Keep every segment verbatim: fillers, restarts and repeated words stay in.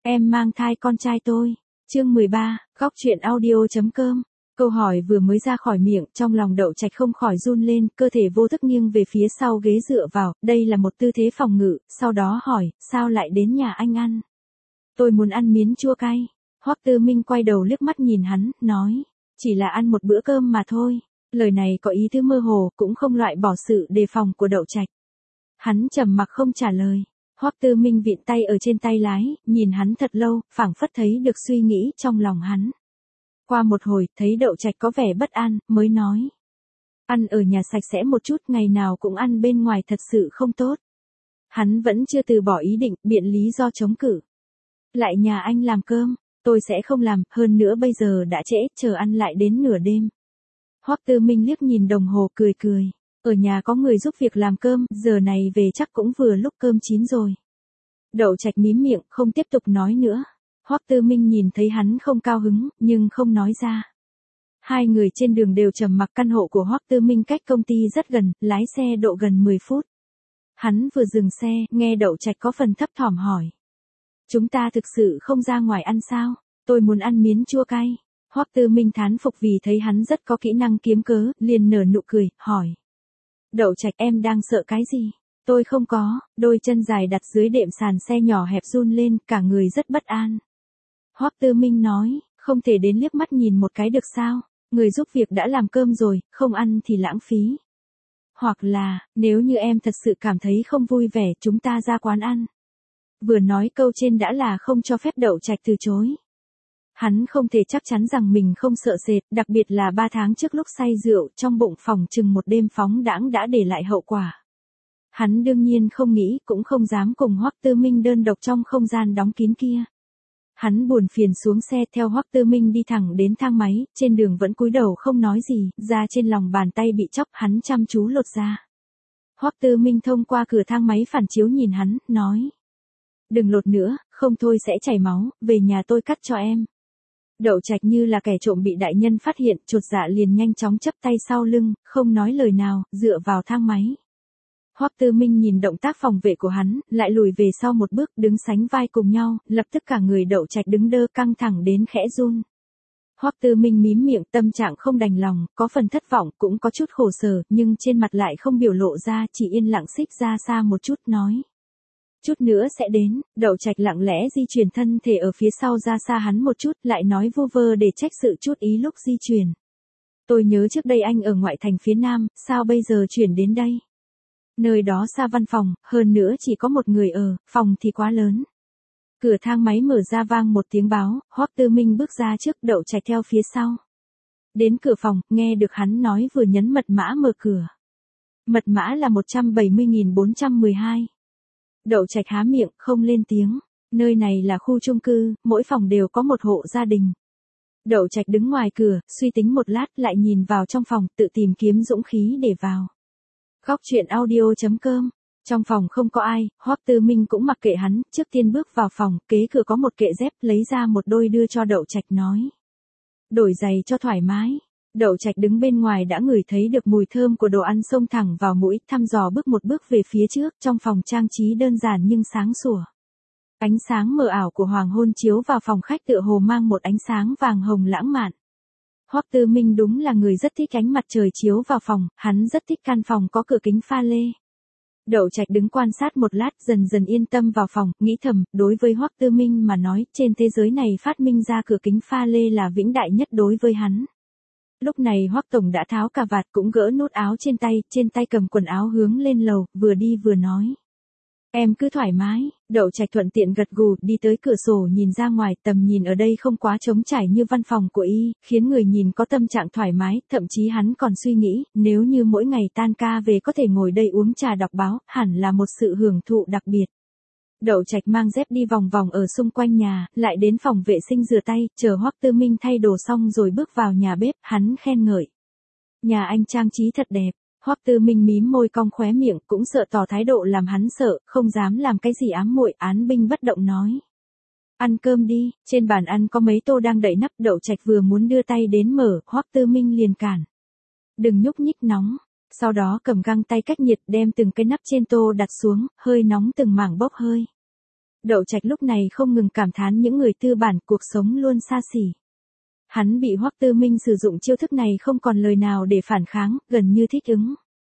Em mang thai con trai tôi. Chương mười ba, góc truyện audio.com. Câu hỏi vừa mới ra khỏi miệng, trong lòng Đậu Trạch không khỏi run lên, cơ thể vô thức nghiêng về phía sau ghế dựa vào, đây là một tư thế phòng ngự, sau đó hỏi, sao lại đến nhà anh ăn? Tôi muốn ăn miến chua cay. Hoắc Tư Minh quay đầu liếc mắt nhìn hắn, nói, chỉ là ăn một bữa cơm mà thôi. Lời này có ý tứ mơ hồ, cũng không loại bỏ sự đề phòng của Đậu Trạch. Hắn trầm mặc không trả lời. Hoắc Tư Minh vịn tay ở trên tay lái, nhìn hắn thật lâu, phảng phất thấy được suy nghĩ trong lòng hắn. Qua một hồi, thấy Đậu Trạch có vẻ bất an, mới nói. Ăn ở nhà sạch sẽ một chút, ngày nào cũng ăn bên ngoài thật sự không tốt. Hắn vẫn chưa từ bỏ ý định, biện lý do chống cự. Lại nhà anh làm cơm, tôi sẽ không làm, hơn nữa bây giờ đã trễ, chờ ăn lại đến nửa đêm. Hoắc Tư Minh liếc nhìn đồng hồ cười cười. Ở nhà có người giúp việc làm cơm, giờ này về chắc cũng vừa lúc cơm chín rồi. Đậu Trạch mím miệng, không tiếp tục nói nữa. Hoắc Tư Minh nhìn thấy hắn không cao hứng, nhưng không nói ra. Hai người trên đường đều trầm mặc. Căn hộ của Hoắc Tư Minh cách công ty rất gần, lái xe độ gần mười phút. Hắn vừa dừng xe, nghe Đậu Trạch có phần thấp thỏm hỏi. Chúng ta thực sự không ra ngoài ăn sao? Tôi muốn ăn miến chua cay. Hoắc Tư Minh thán phục vì thấy hắn rất có kỹ năng kiếm cớ, liền nở nụ cười, hỏi. Đậu Trạch, em đang sợ cái gì? Tôi không có. Đôi chân dài đặt dưới đệm sàn xe nhỏ hẹp run lên, cả người rất bất an. Hoắc Tư Minh nói, không thể đến liếc mắt nhìn một cái được sao? Người giúp việc đã làm cơm rồi, không ăn thì lãng phí. Hoặc là, nếu như em thật sự cảm thấy không vui vẻ, chúng ta ra quán ăn. Vừa nói câu trên đã là không cho phép Đậu Trạch từ chối. Hắn không thể chắc chắn rằng mình không sợ sệt, đặc biệt là ba tháng trước lúc say rượu, trong bụng phòng chừng một đêm phóng đãng đã để lại hậu quả. Hắn đương nhiên không nghĩ, cũng không dám cùng Hoắc Tư Minh đơn độc trong không gian đóng kín kia. Hắn buồn phiền xuống xe theo Hoắc Tư Minh đi thẳng đến thang máy, trên đường vẫn cúi đầu không nói gì, da trên lòng bàn tay bị chóc, hắn chăm chú lột ra. Hoắc Tư Minh thông qua cửa thang máy phản chiếu nhìn hắn, nói. Đừng lột nữa, không thôi sẽ chảy máu, về nhà tôi cắt cho em. Đậu Trạch như là kẻ trộm bị đại nhân phát hiện, chột dạ liền nhanh chóng chắp tay sau lưng, không nói lời nào, dựa vào thang máy. Hoắc Tư Minh nhìn động tác phòng vệ của hắn, lại lùi về sau một bước, đứng sánh vai cùng nhau, lập tức cả người Đậu Trạch đứng đơ căng thẳng đến khẽ run. Hoắc Tư Minh mím miệng, tâm trạng không đành lòng, có phần thất vọng, cũng có chút khổ sở, nhưng trên mặt lại không biểu lộ ra, chỉ yên lặng xích ra xa một chút nói. Chút nữa sẽ đến. Đậu Trạch lặng lẽ di chuyển thân thể ở phía sau ra xa hắn một chút, lại nói vu vơ để trách sự chút ý lúc di chuyển. Tôi nhớ trước đây anh ở ngoại thành phía Nam, sao bây giờ chuyển đến đây? Nơi đó xa văn phòng, hơn nữa chỉ có một người ở, phòng thì quá lớn. Cửa thang máy mở ra vang một tiếng báo, Hoắc Tư Minh bước ra trước, Đậu Trạch theo phía sau. Đến cửa phòng, nghe được hắn nói vừa nhấn mật mã mở cửa. Mật mã là một trăm bảy mươi nghìn bốn trăm mười hai. Đậu Trạch há miệng, không lên tiếng. Nơi này là khu chung cư, mỗi phòng đều có một hộ gia đình. Đậu Trạch đứng ngoài cửa, suy tính một lát, lại nhìn vào trong phòng, tự tìm kiếm dũng khí để vào. Góc truyện audio.com. Trong phòng không có ai, Hoắc Tư Minh cũng mặc kệ hắn, trước tiên bước vào phòng, kế cửa có một kệ dép, lấy ra một đôi đưa cho Đậu Trạch nói. Đổi giày cho thoải mái. Đậu Trạch đứng bên ngoài đã ngửi thấy được mùi thơm của đồ ăn xông thẳng vào mũi, thăm dò bước một bước về phía trước, trong phòng trang trí đơn giản nhưng sáng sủa. Ánh sáng mờ ảo của hoàng hôn chiếu vào phòng khách tựa hồ mang một ánh sáng vàng hồng lãng mạn. Hoắc Tư Minh đúng là người rất thích ánh mặt trời chiếu vào phòng, hắn rất thích căn phòng có cửa kính pha lê. Đậu Trạch đứng quan sát một lát, dần dần yên tâm vào phòng, nghĩ thầm, đối với Hoắc Tư Minh mà nói, trên thế giới này phát minh ra cửa kính pha lê là vĩnh đại nhất đối với hắn. Lúc này Hoắc Tổng đã tháo cà vạt, cũng gỡ nút áo trên tay, trên tay cầm quần áo hướng lên lầu, vừa đi vừa nói. Em cứ thoải mái. Đậu Trạch thuận tiện gật gù, đi tới cửa sổ nhìn ra ngoài, tầm nhìn ở đây không quá trống trải như văn phòng của y, khiến người nhìn có tâm trạng thoải mái, thậm chí hắn còn suy nghĩ, nếu như mỗi ngày tan ca về có thể ngồi đây uống trà đọc báo, hẳn là một sự hưởng thụ đặc biệt. Đậu Trạch mang dép đi vòng vòng ở xung quanh nhà, lại đến phòng vệ sinh rửa tay, chờ Hoắc Tư Minh thay đồ xong rồi bước vào nhà bếp, hắn khen ngợi. Nhà anh trang trí thật đẹp. Hoắc Tư Minh mím môi cong khóe miệng, cũng sợ tỏ thái độ làm hắn sợ, không dám làm cái gì ám muội, án binh bất động nói. Ăn cơm đi. Trên bàn ăn có mấy tô đang đậy nắp, Đậu Trạch vừa muốn đưa tay đến mở, Hoắc Tư Minh liền cản. Đừng nhúc nhích nóng. Sau đó cầm găng tay cách nhiệt đem từng cái nắp trên tô đặt xuống, hơi nóng từng mảng bốc hơi. Đậu Trạch lúc này không ngừng cảm thán những người tư bản cuộc sống luôn xa xỉ. Hắn bị Hoắc Tư Minh sử dụng chiêu thức này không còn lời nào để phản kháng, gần như thích ứng.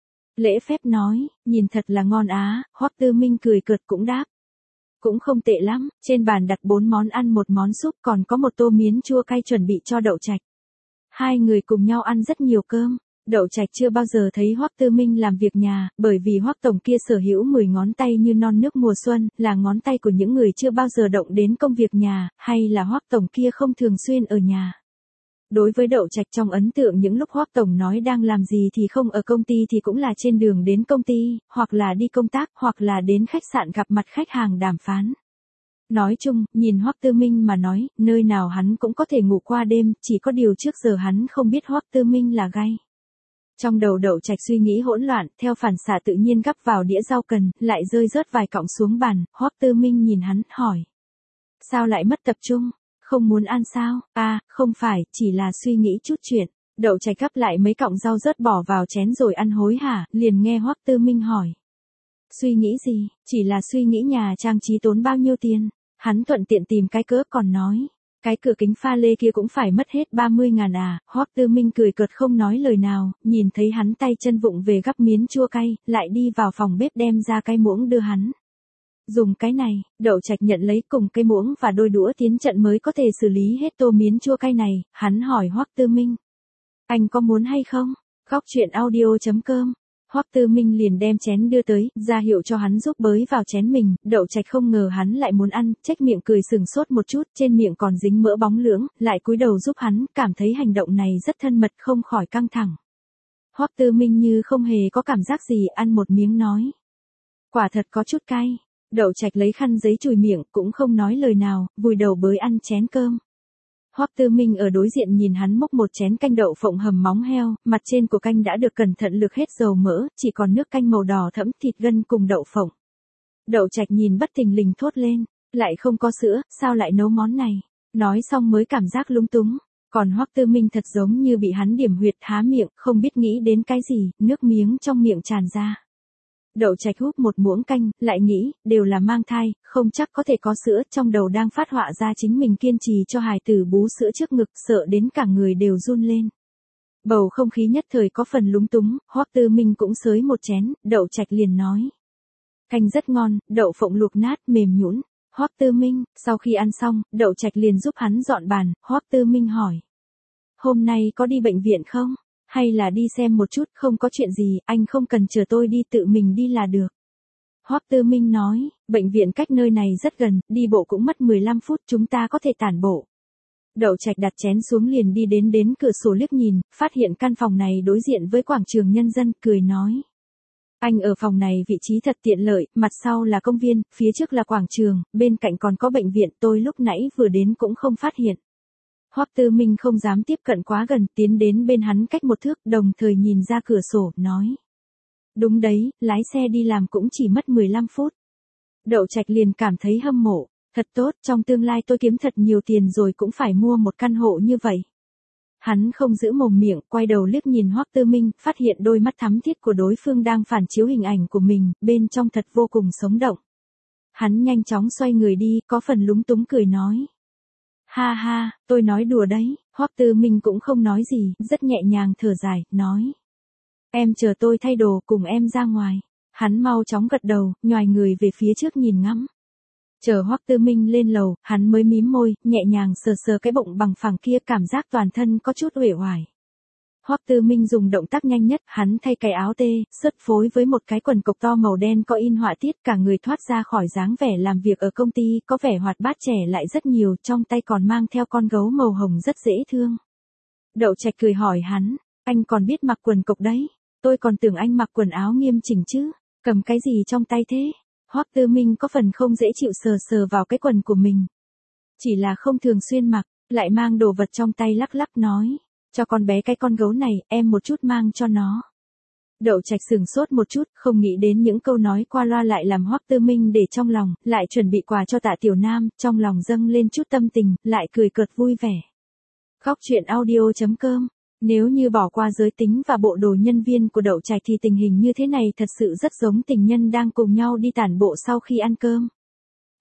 Lễ phép nói, nhìn thật là ngon á, Hoắc Tư Minh cười cợt cũng đáp. Cũng không tệ lắm, trên bàn đặt bốn món ăn một món súp còn có một tô miến chua cay chuẩn bị cho Đậu Trạch. Hai người cùng nhau ăn rất nhiều cơm. Đậu Trạch chưa bao giờ thấy Hoắc Tư Minh làm việc nhà, bởi vì Hoắc tổng kia sở hữu mười ngón tay như non nước mùa xuân, là ngón tay của những người chưa bao giờ động đến công việc nhà, hay là Hoắc tổng kia không thường xuyên ở nhà. Đối với Đậu Trạch trong ấn tượng những lúc Hoắc tổng nói đang làm gì thì không ở công ty thì cũng là trên đường đến công ty, hoặc là đi công tác, hoặc là đến khách sạn gặp mặt khách hàng đàm phán. Nói chung, nhìn Hoắc Tư Minh mà nói, nơi nào hắn cũng có thể ngủ qua đêm, chỉ có điều trước giờ hắn không biết Hoắc Tư Minh là gay. Trong đầu Đậu Trạch suy nghĩ hỗn loạn, theo phản xạ tự nhiên gắp vào đĩa rau cần, lại rơi rớt vài cọng xuống bàn, Hoắc Tư Minh nhìn hắn, hỏi. Sao lại mất tập trung? Không muốn ăn sao? À, không phải, chỉ là suy nghĩ chút chuyện. Đậu Trạch gắp lại mấy cọng rau rớt bỏ vào chén rồi ăn hối hả, liền nghe Hoắc Tư Minh hỏi. Suy nghĩ gì? Chỉ là suy nghĩ nhà trang trí tốn bao nhiêu tiền. Hắn thuận tiện tìm cái cớ còn nói. Cái cửa kính pha lê kia cũng phải mất hết ba mươi ngàn à, Hoắc Tư Minh cười cợt không nói lời nào, nhìn thấy hắn tay chân vụng về gắp miến chua cay, lại đi vào phòng bếp đem ra cái muỗng đưa hắn. Dùng cái này, Đậu Trạch nhận lấy cùng cái muỗng và đôi đũa tiến trận mới có thể xử lý hết tô miến chua cay này, hắn hỏi Hoắc Tư Minh. Anh có muốn hay không? Góc truyện audio chấm com. Hoắc Tư Minh liền đem chén đưa tới, ra hiệu cho hắn giúp bới vào chén mình, Đậu Trạch không ngờ hắn lại muốn ăn, chếch miệng cười sừng sốt một chút, trên miệng còn dính mỡ bóng lưỡng, lại cúi đầu giúp hắn, cảm thấy hành động này rất thân mật không khỏi căng thẳng. Hoắc Tư Minh như không hề có cảm giác gì, ăn một miếng nói. Quả thật có chút cay. Đậu Trạch lấy khăn giấy chùi miệng, cũng không nói lời nào, vùi đầu bới ăn chén cơm. Hoắc Tư Minh ở đối diện nhìn hắn múc một chén canh đậu phộng hầm móng heo, mặt trên của canh đã được cẩn thận lược hết dầu mỡ, chỉ còn nước canh màu đỏ thẫm, thịt gân cùng đậu phộng. Đậu Trạch nhìn bất thình lình thốt lên, lại không có sữa, sao lại nấu món này? Nói xong mới cảm giác lúng túng, còn Hoắc Tư Minh thật giống như bị hắn điểm huyệt, há miệng, không biết nghĩ đến cái gì, nước miếng trong miệng tràn ra. Đậu Trạch húp một muỗng canh, lại nghĩ, đều là mang thai, không chắc có thể có sữa, trong đầu đang phát họa ra chính mình kiên trì cho hài tử bú sữa trước ngực, sợ đến cả người đều run lên. Bầu không khí nhất thời có phần lúng túng, Hoắc Tư Minh cũng xới một chén, Đậu Trạch liền nói. Canh rất ngon, đậu phộng luộc nát, mềm nhũn. Hoắc Tư Minh, sau khi ăn xong, Đậu Trạch liền giúp hắn dọn bàn, Hoắc Tư Minh hỏi. Hôm nay có đi bệnh viện không? Hay là đi xem một chút, không có chuyện gì, anh không cần chờ tôi đi, tự mình đi là được. Hoắc Tư Minh nói, bệnh viện cách nơi này rất gần, đi bộ cũng mất mười lăm phút, chúng ta có thể tản bộ. Đậu Trạch đặt chén xuống liền đi đến đến cửa sổ liếc nhìn, phát hiện căn phòng này đối diện với quảng trường nhân dân, cười nói. Anh ở phòng này vị trí thật tiện lợi, mặt sau là công viên, phía trước là quảng trường, bên cạnh còn có bệnh viện, tôi lúc nãy vừa đến cũng không phát hiện. Hoắc Tư Minh không dám tiếp cận quá gần, tiến đến bên hắn cách một thước, đồng thời nhìn ra cửa sổ, nói. Đúng đấy, lái xe đi làm cũng chỉ mất mười lăm phút. Đậu Trạch liền cảm thấy hâm mộ, thật tốt, trong tương lai tôi kiếm thật nhiều tiền rồi cũng phải mua một căn hộ như vậy. Hắn không giữ mồm miệng, quay đầu liếc nhìn Hoắc Tư Minh, phát hiện đôi mắt thắm thiết của đối phương đang phản chiếu hình ảnh của mình, bên trong thật vô cùng sống động. Hắn nhanh chóng xoay người đi, có phần lúng túng cười nói. Ha ha, tôi nói đùa đấy, Hoắc Tư Minh cũng không nói gì, rất nhẹ nhàng thở dài, nói. Em chờ tôi thay đồ cùng em ra ngoài. Hắn mau chóng gật đầu, nhoài người về phía trước nhìn ngắm. Chờ Hoắc Tư Minh lên lầu, hắn mới mím môi, nhẹ nhàng sờ sờ cái bụng bằng phẳng kia, cảm giác toàn thân có chút uể oải. Hoắc Tư Minh dùng động tác nhanh nhất, hắn thay cái áo tê, sớt phối với một cái quần cộc to màu đen có in họa tiết, cả người thoát ra khỏi dáng vẻ làm việc ở công ty, có vẻ hoạt bát trẻ lại rất nhiều, trong tay còn mang theo con gấu màu hồng rất dễ thương. Đậu Trạch cười hỏi hắn, anh còn biết mặc quần cộc đấy, tôi còn tưởng anh mặc quần áo nghiêm chỉnh chứ, cầm cái gì trong tay thế? Hoắc Tư Minh có phần không dễ chịu sờ sờ vào cái quần của mình. Chỉ là không thường xuyên mặc, lại mang đồ vật trong tay lắc lắc nói. Cho con bé cái con gấu này, em một chút mang cho nó. Đậu Trạch sừng sốt một chút, không nghĩ đến những câu nói qua loa lại làm Hoắc Tư Minh để trong lòng, lại chuẩn bị quà cho Tạ Tiểu Nam, trong lòng dâng lên chút tâm tình, lại cười cợt vui vẻ. Góc truyện audio chấm com. Nếu như bỏ qua giới tính và bộ đồ nhân viên của Đậu Trạch thì tình hình như thế này thật sự rất giống tình nhân đang cùng nhau đi tản bộ sau khi ăn cơm.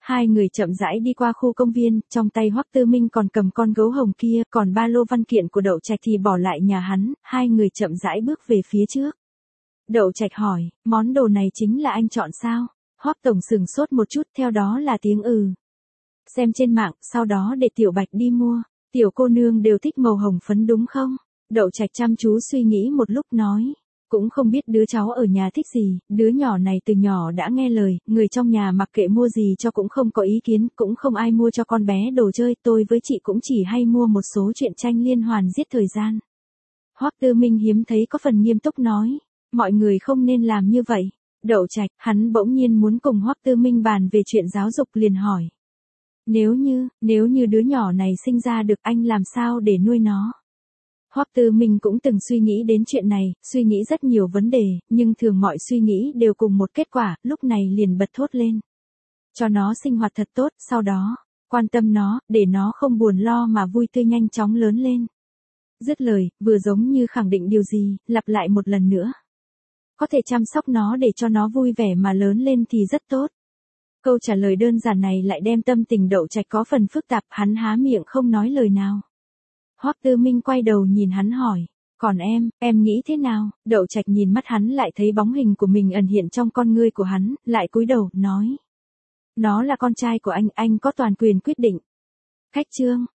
Hai người chậm rãi đi qua khu công viên, trong tay Hoắc Tư Minh còn cầm con gấu hồng kia, còn ba lô văn kiện của Đậu Trạch thì bỏ lại nhà hắn, hai người chậm rãi bước về phía trước. Đậu Trạch hỏi, món đồ này chính là anh chọn sao? Hoắc tổng sừng sốt một chút, theo đó là tiếng ừ. Xem trên mạng, sau đó để Tiểu Bạch đi mua. Tiểu cô nương đều thích màu hồng phấn đúng không? Đậu Trạch chăm chú suy nghĩ một lúc nói. Cũng không biết đứa cháu ở nhà thích gì, đứa nhỏ này từ nhỏ đã nghe lời, người trong nhà mặc kệ mua gì cho cũng không có ý kiến, cũng không ai mua cho con bé đồ chơi, tôi với chị cũng chỉ hay mua một số truyện tranh liên hoàn giết thời gian. Hoắc Tư Minh hiếm thấy có phần nghiêm túc nói, mọi người không nên làm như vậy. Đậu Trạch, hắn bỗng nhiên muốn cùng Hoắc Tư Minh bàn về chuyện giáo dục liền hỏi. Nếu như, nếu như đứa nhỏ này sinh ra được anh làm sao để nuôi nó? Hoắc Tư Minh cũng từng suy nghĩ đến chuyện này, suy nghĩ rất nhiều vấn đề, nhưng thường mọi suy nghĩ đều cùng một kết quả, lúc này liền bật thốt lên. Cho nó sinh hoạt thật tốt, sau đó, quan tâm nó, để nó không buồn lo mà vui tươi nhanh chóng lớn lên. Dứt lời, vừa giống như khẳng định điều gì, lặp lại một lần nữa. Có thể chăm sóc nó để cho nó vui vẻ mà lớn lên thì rất tốt. Câu trả lời đơn giản này lại đem tâm tình Đậu Trạch có phần phức tạp, hắn há miệng không nói lời nào. Hoắc Tư Minh quay đầu nhìn hắn hỏi, còn em, em nghĩ thế nào? Đậu Trạch nhìn mắt hắn lại thấy bóng hình của mình ẩn hiện trong con ngươi của hắn, lại cúi đầu, nói. Nó là con trai của anh, anh có toàn quyền quyết định. Khách chương,